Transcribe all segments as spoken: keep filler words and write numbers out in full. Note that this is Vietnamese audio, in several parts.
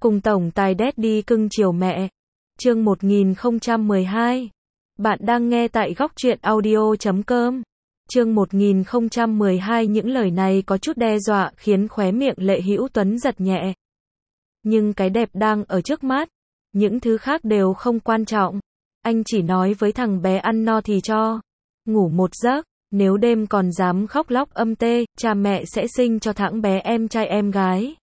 Cùng tổng tài Daddy cưng chiều mẹ. Chương một nghìn không trăm mười hai. Bạn đang nghe tại góc truyện audio chấm com. Chương một nghìn không trăm mười hai. Những lời này có chút đe dọa khiến khóe miệng Lệ Hữu Tuấn giật nhẹ. Nhưng cái đẹp đang ở trước mắt, những thứ khác đều không quan trọng. Anh chỉ nói với thằng bé ăn no thì cho ngủ một giấc, nếu đêm còn dám khóc lóc âm tê, cha mẹ sẽ sinh cho thằng bé em trai em gái.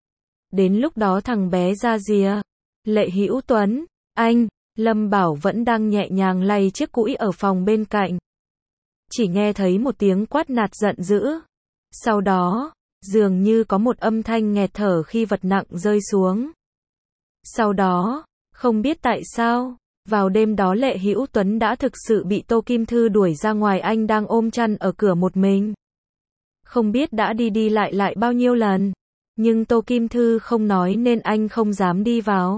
Đến lúc đó thằng bé ra rìa. Lệ Hữu Tuấn, anh, Lâm Bảo vẫn đang nhẹ nhàng lay chiếc cũi ở phòng bên cạnh. Chỉ nghe thấy một tiếng quát nạt giận dữ. Sau đó, dường như có một âm thanh nghẹt thở khi vật nặng rơi xuống. Sau đó, không biết tại sao, vào đêm đó Lệ Hữu Tuấn đã thực sự bị Tô Kim Thư đuổi ra ngoài, anh đang ôm chăn ở cửa một mình. Không biết đã đi đi lại lại bao nhiêu lần, nhưng Tô Kim Thư không nói nên anh không dám đi vào.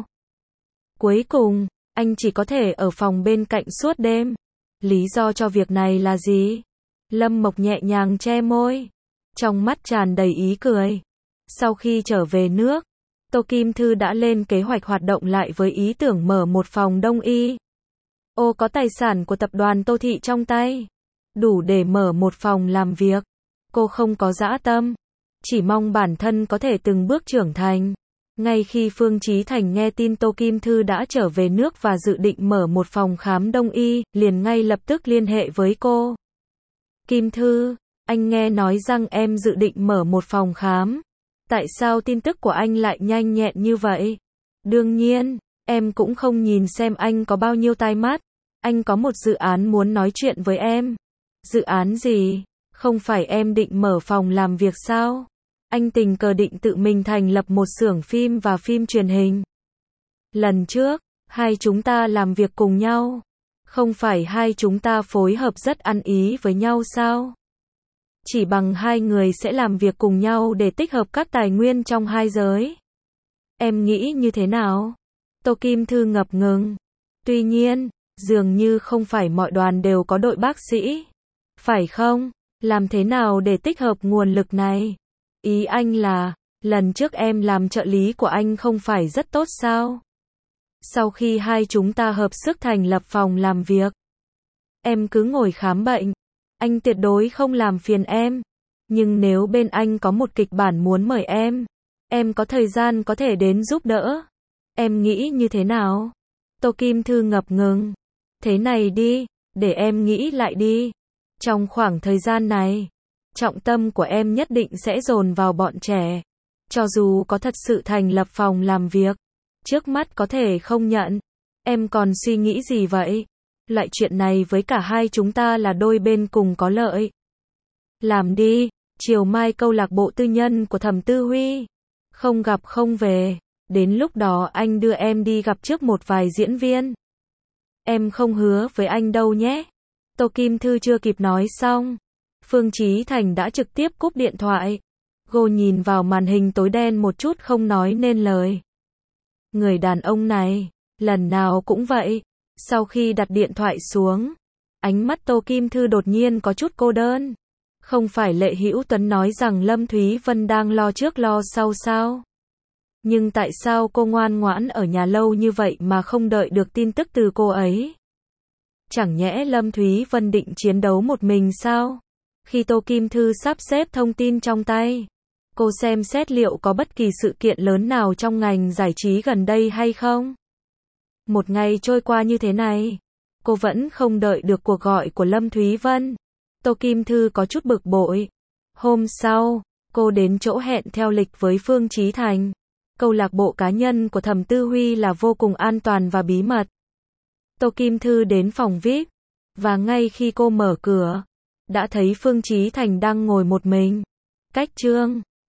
Cuối cùng, anh chỉ có thể ở phòng bên cạnh suốt đêm. Lý do cho việc này là gì? Lâm Mộc nhẹ nhàng che môi, trong mắt tràn đầy ý cười. Sau khi trở về nước, Tô Kim Thư đã lên kế hoạch hoạt động lại với ý tưởng mở một phòng đông y. Ô có tài sản của tập đoàn Tô Thị trong tay, đủ để mở một phòng làm việc. Cô không có dã tâm, chỉ mong bản thân có thể từng bước trưởng thành. Ngay khi Phương Chí Thành nghe tin Tô Kim Thư đã trở về nước và dự định mở một phòng khám đông y, liền ngay lập tức liên hệ với cô. Kim Thư, anh nghe nói rằng em dự định mở một phòng khám. Tại sao tin tức của anh lại nhanh nhẹn như vậy? Đương nhiên, em cũng không nhìn xem anh có bao nhiêu tai mắt. Anh có một dự án muốn nói chuyện với em. Dự án gì? Không phải em định mở phòng làm việc sao? Anh tình cờ định tự mình thành lập một xưởng phim và phim truyền hình. Lần trước, hai chúng ta làm việc cùng nhau. Không phải hai chúng ta phối hợp rất ăn ý với nhau sao? Chỉ bằng hai người sẽ làm việc cùng nhau để tích hợp các tài nguyên trong hai giới. Em nghĩ như thế nào? Tô Kim Thư ngập ngừng. Tuy nhiên, dường như không phải mọi đoàn đều có đội bác sĩ. Phải không? Làm thế nào để tích hợp nguồn lực này? Ý anh là, lần trước em làm trợ lý của anh không phải rất tốt sao? Sau khi hai chúng ta hợp sức thành lập phòng làm việc, em cứ ngồi khám bệnh. Anh tuyệt đối không làm phiền em. Nhưng nếu bên anh có một kịch bản muốn mời em, em có thời gian có thể đến giúp đỡ. Em nghĩ như thế nào? Tô Kim Thư ngập ngừng. Thế này đi, để em nghĩ lại đi. Trong khoảng thời gian này, trọng tâm của em nhất định sẽ dồn vào bọn trẻ. Cho dù có thật sự thành lập phòng làm việc, trước mắt có thể không nhận. Em còn suy nghĩ gì vậy? Loại chuyện này với cả hai chúng ta là đôi bên cùng có lợi. Làm đi, chiều mai câu lạc bộ tư nhân của Thẩm Tư Huy. Không gặp không về, đến lúc đó anh đưa em đi gặp trước một vài diễn viên. Em không hứa với anh đâu nhé. Tô Kim Thư chưa kịp nói xong, Phương Chí Thành đã trực tiếp cúp điện thoại. Cô nhìn vào màn hình tối đen một chút không nói nên lời. Người đàn ông này, lần nào cũng vậy. Sau khi đặt điện thoại xuống, ánh mắt Tô Kim Thư đột nhiên có chút cô đơn. Không phải Lệ Hữu Tuấn nói rằng Lâm Thúy Vân đang lo trước lo sau sao? Nhưng tại sao cô ngoan ngoãn ở nhà lâu như vậy mà không đợi được tin tức từ cô ấy? Chẳng nhẽ Lâm Thúy Vân định chiến đấu một mình sao? Khi Tô Kim Thư sắp xếp thông tin trong tay, cô xem xét liệu có bất kỳ sự kiện lớn nào trong ngành giải trí gần đây hay không? Một ngày trôi qua như thế này, cô vẫn không đợi được cuộc gọi của Lâm Thúy Vân. Tô Kim Thư có chút bực bội. Hôm sau, cô đến chỗ hẹn theo lịch với Phương Chí Thành. Câu lạc bộ cá nhân của Thẩm Tư Huy là vô cùng an toàn và bí mật. Tô Kim Thư đến phòng vi ai pi, và ngay khi cô mở cửa, đã thấy Phương Chí Thành đang ngồi một mình. Cách Trương,